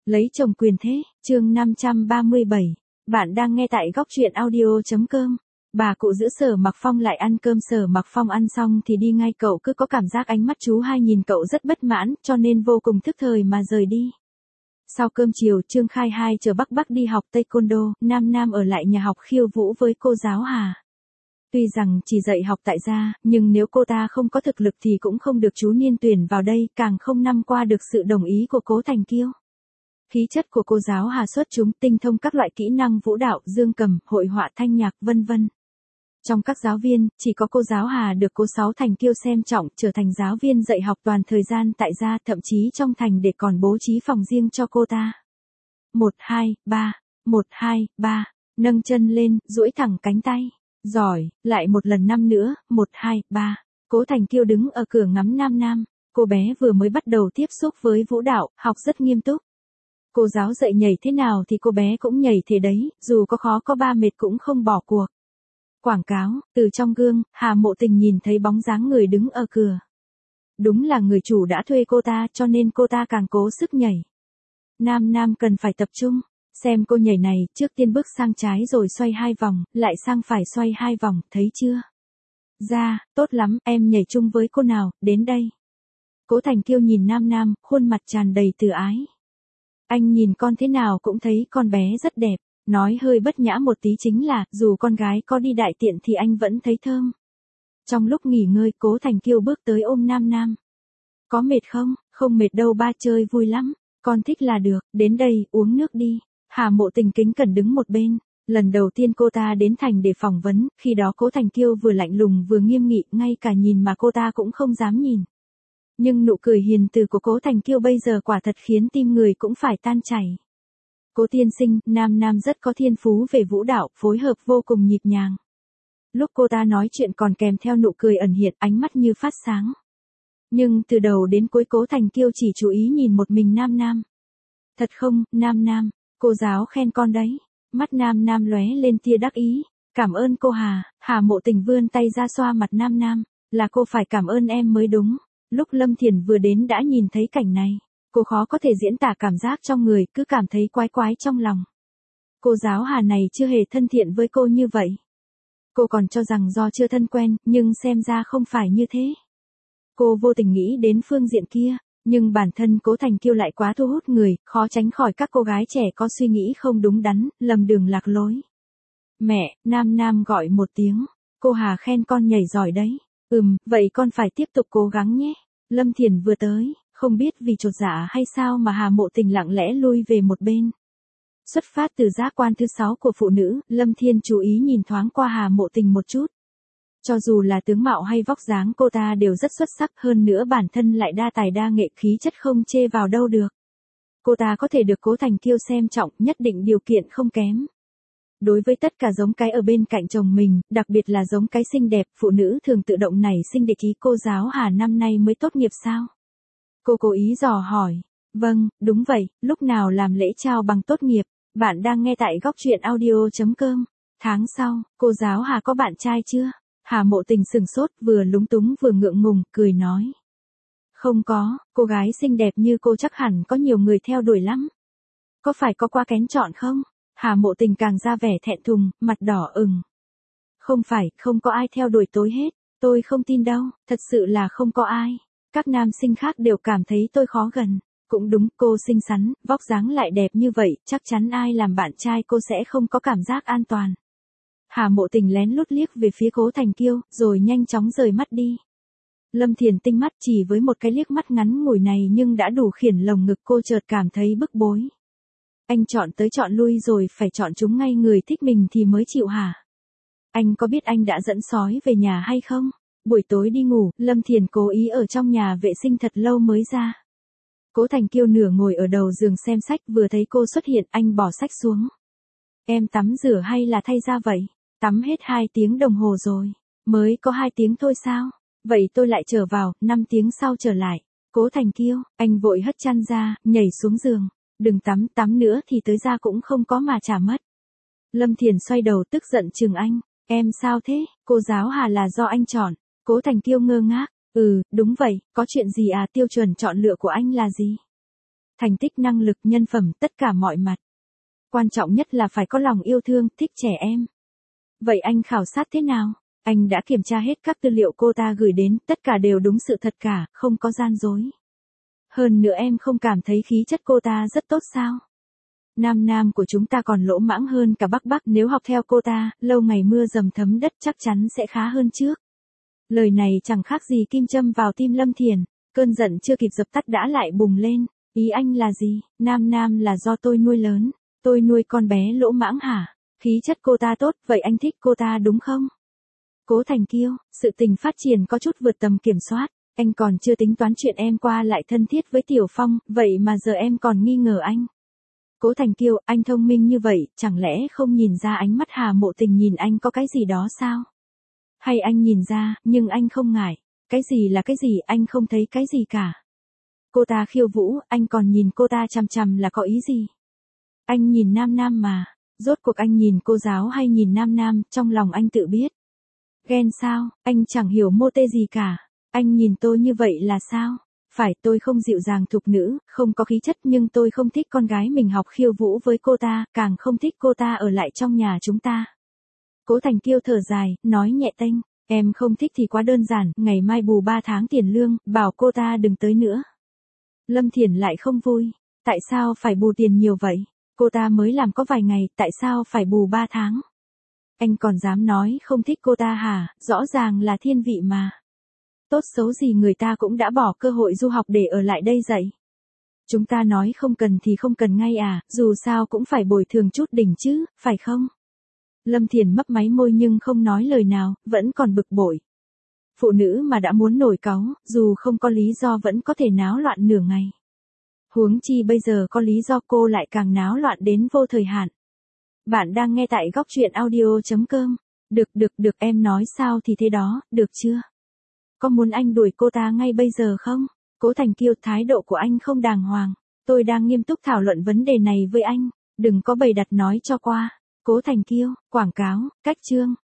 Lấy chồng quyền thế, chương 537. Bạn đang nghe tại góc truyện audio.com. Bà cụ giữ Sở Mặc Phong lại ăn cơm. Sở Mặc Phong ăn xong thì đi ngay, cậu cứ có cảm giác ánh mắt chú hai nhìn cậu rất bất mãn, cho nên vô cùng thức thời mà rời đi. Sau cơm chiều, Trương Khai Hai chở Bắc đi học taekwondo, Nam ở lại nhà học khiêu vũ với cô giáo Hà. Tuy rằng chỉ dạy học tại gia, nhưng nếu cô ta không có thực lực thì cũng không được chú Niên tuyển vào đây, càng không năm qua được sự đồng ý của Cố Thành Kiêu. Khí chất của cô giáo Hà xuất chúng, tinh thông các loại kỹ năng vũ đạo, dương cầm, hội họa, thanh nhạc, vân vân. Trong các giáo viên, chỉ có cô giáo Hà được cô Sáu Thành Kiêu xem trọng, trở thành giáo viên dạy học toàn thời gian tại gia, thậm chí trong thành để còn bố trí phòng riêng cho cô ta. 1, 2, 3, 1, 2, 3, nâng chân lên, duỗi thẳng cánh tay. Giỏi, lại một lần năm nữa, 1, 2, 3. Cố Thành Kiêu đứng ở cửa ngắm Nam. Cô bé vừa mới bắt đầu tiếp xúc với vũ đạo, học rất nghiêm túc. Cô giáo dạy nhảy thế nào thì cô bé cũng nhảy thế đấy, dù có khó có ba mệt cũng không bỏ cuộc. Quảng cáo, từ trong gương, Hà Mộ Tình nhìn thấy bóng dáng người đứng ở cửa. Đúng là người chủ đã thuê cô ta, cho nên cô ta càng cố sức nhảy. Nam cần phải tập trung. Xem cô nhảy này, trước tiên bước sang trái rồi xoay 2 vòng, lại sang phải xoay 2 vòng, thấy chưa? Dạ, tốt lắm, em nhảy chung với cô nào, đến đây. Cố Thành Kiêu nhìn Nam, khuôn mặt tràn đầy từ ái. Anh nhìn con thế nào cũng thấy con bé rất đẹp, nói hơi bất nhã một tí chính là, dù con gái có đi đại tiện thì anh vẫn thấy thơm. Trong lúc nghỉ ngơi, Cố Thành Kiêu bước tới ôm Nam. Có mệt không? Không mệt đâu ba, chơi vui lắm, con thích là được, đến đây, uống nước đi. Hà Mộ Tình kính cẩn đứng một bên. Lần đầu tiên cô ta đến thành để phỏng vấn, khi đó Cố Thành Kiêu vừa lạnh lùng vừa nghiêm nghị, ngay cả nhìn mà cô ta cũng không dám nhìn. Nhưng nụ cười hiền từ của Cố Thành Kiêu bây giờ quả thật khiến tim người cũng phải tan chảy. Cố tiên sinh, Nam rất có thiên phú về vũ đạo, phối hợp vô cùng nhịp nhàng. Lúc cô ta nói chuyện còn kèm theo nụ cười ẩn hiện, ánh mắt như phát sáng. Nhưng từ đầu đến cuối Cố Thành Kiêu chỉ chú ý nhìn một mình Nam. Thật không, Nam, cô giáo khen con đấy. Mắt Nam lóe lên tia đắc ý. Cảm ơn cô Hà. Hà Mộ Tình vươn tay ra xoa mặt Nam. Là cô phải cảm ơn em mới đúng. Lúc Lâm Thiền vừa đến đã nhìn thấy cảnh này. Cô khó có thể diễn tả cảm giác trong người, cứ cảm thấy quái trong lòng. Cô giáo Hà này chưa hề thân thiện với cô như vậy. Cô còn cho rằng do chưa thân quen, nhưng xem ra không phải như thế. Cô vô tình nghĩ đến phương diện kia, nhưng bản thân Cố Thành Kiêu lại quá thu hút người, khó tránh khỏi các cô gái trẻ có suy nghĩ không đúng đắn, lầm đường lạc lối. Mẹ, Nam gọi một tiếng. Cô Hà khen con nhảy giỏi đấy. Vậy con phải tiếp tục cố gắng nhé. Lâm Thiền vừa tới, không biết vì chột dạ hay sao mà Hà Mộ Tình lặng lẽ lui về một bên. Xuất phát từ giác quan thứ 6 của phụ nữ, Lâm Thiên chú ý nhìn thoáng qua Hà Mộ Tình một chút. Cho dù là tướng mạo hay vóc dáng cô ta đều rất xuất sắc, hơn nữa bản thân lại đa tài đa nghệ, khí chất không chê vào đâu được. Cô ta có thể được Cố Thành Kiêu xem trọng, nhất định điều kiện không kém. Đối với tất cả giống cái ở bên cạnh chồng mình, đặc biệt là giống cái xinh đẹp, phụ nữ thường tự động nảy sinh địch ý. Cô giáo Hà năm nay mới tốt nghiệp sao? Cô cố ý dò hỏi. Vâng, đúng vậy, lúc nào làm lễ trao bằng tốt nghiệp? Bạn đang nghe tại góc truyện audio.com. Tháng sau, cô giáo Hà có bạn trai chưa? Hà Mộ Tình sừng sốt, vừa lúng túng vừa ngượng ngùng, cười nói. Không có, cô gái xinh đẹp như cô chắc hẳn có nhiều người theo đuổi lắm. Có phải có quá kén chọn không? Hà Mộ Tình càng ra vẻ thẹn thùng, mặt đỏ ửng. Không phải, không có ai theo đuổi tôi hết, tôi không tin đâu, thật sự là không có ai. Các nam sinh khác đều cảm thấy tôi khó gần. Cũng đúng, cô xinh xắn, vóc dáng lại đẹp như vậy, chắc chắn ai làm bạn trai cô sẽ không có cảm giác an toàn. Hà Mộ Tình lén lút liếc về phía Cố Thành Kiêu, rồi nhanh chóng rời mắt đi. Lâm Thiền tinh mắt, chỉ với một cái liếc mắt ngắn ngủi này nhưng đã đủ khiển lồng ngực cô, chợt cảm thấy bức bối. Anh chọn tới chọn lui rồi phải chọn chúng ngay người thích mình thì mới chịu hả? Anh có biết anh đã dẫn sói về nhà hay không? Buổi tối đi ngủ, Lâm Thiền cố ý ở trong nhà vệ sinh thật lâu mới ra. Cố Thành Kiêu nửa ngồi ở đầu giường xem sách, vừa thấy cô xuất hiện, anh bỏ sách xuống. Em tắm rửa hay là thay ra vậy? Tắm hết 2 tiếng đồng hồ rồi. Mới có 2 tiếng thôi sao? Vậy tôi lại trở vào, 5 tiếng sau trở lại. Cố Thành Kiêu, anh vội hất chăn ra, nhảy xuống giường. Đừng tắm nữa thì tới ra cũng không có mà trả mất. Lâm Thiền xoay đầu tức giận chừng anh. Em sao thế? Cô giáo Hà là do anh chọn. Cố Thành Kiêu ngơ ngác. Đúng vậy, có chuyện gì à? Tiêu chuẩn chọn lựa của anh là gì? thành tích, năng lực, nhân phẩm, tất cả mọi mặt. Quan trọng nhất là phải có lòng yêu thương, thích trẻ em. Vậy anh khảo sát thế nào? Anh đã kiểm tra hết các tư liệu cô ta gửi đến, tất cả đều đúng sự thật cả, không có gian dối. Hơn nữa em không cảm thấy khí chất cô ta rất tốt sao? Nam Nam của chúng ta còn lỗ mãng hơn cả Bắc Bắc, nếu học theo cô ta, lâu ngày mưa dầm thấm đất chắc chắn sẽ khá hơn trước. Lời này chẳng khác gì kim châm vào tim Lâm Thiền, cơn giận chưa kịp dập tắt đã lại bùng lên. Ý anh là gì? Nam Nam là do tôi nuôi lớn, tôi nuôi con bé lỗ mãng hả? Khí chất cô ta tốt, vậy anh thích cô ta đúng không? Cố Thành Kiêu, sự tình phát triển có chút vượt tầm kiểm soát, anh còn chưa tính toán chuyện em qua lại thân thiết với Tiểu Phong, vậy mà giờ em còn nghi ngờ anh. Cố Thành Kiêu, anh thông minh như vậy, chẳng lẽ không nhìn ra ánh mắt Hà Mộ Tình nhìn anh có cái gì đó sao? Hay anh nhìn ra, nhưng anh không ngại. Cái gì là cái gì, anh không thấy cái gì cả. Cô ta khiêu vũ, anh còn nhìn cô ta chằm chằm là có ý gì? Anh nhìn Nam Nam mà, rốt cuộc anh nhìn cô giáo hay nhìn Nam Nam, trong lòng anh tự biết. Ghen sao, anh chẳng hiểu mô tê gì cả. Anh nhìn tôi như vậy là sao? Phải, tôi không dịu dàng thục nữ, không có khí chất, nhưng tôi không thích con gái mình học khiêu vũ với cô ta, càng không thích cô ta ở lại trong nhà chúng ta. Cố Thành Kiêu thở dài, nói nhẹ tênh, em không thích thì quá đơn giản, ngày mai bù 3 tháng tiền lương, bảo cô ta đừng tới nữa. Lâm Thiển lại không vui, tại sao phải bù tiền nhiều vậy? Cô ta mới làm có vài ngày, tại sao phải bù 3 tháng? Anh còn dám nói không thích cô ta hả? Rõ ràng là thiên vị mà. Tốt xấu gì người ta cũng đã bỏ cơ hội du học để ở lại đây dạy. Chúng ta nói không cần thì không cần ngay à, dù sao cũng phải bồi thường chút đỉnh chứ, phải không? Lâm Thiền mấp máy môi nhưng không nói lời nào, vẫn còn bực bội. Phụ nữ mà đã muốn nổi cáu, dù không có lý do vẫn có thể náo loạn nửa ngày. Huống chi bây giờ có lý do cô lại càng náo loạn đến vô thời hạn. Bạn đang nghe tại góc truyện audio.com. Được, em nói sao thì thế đó, được chưa? Có muốn anh đuổi cô ta ngay bây giờ không? Cố Thành Kiêu, thái độ của anh không đàng hoàng. Tôi đang nghiêm túc thảo luận vấn đề này với anh. Đừng có bày đặt nói cho qua. Cố Thành Kiêu, quảng cáo, cách chương.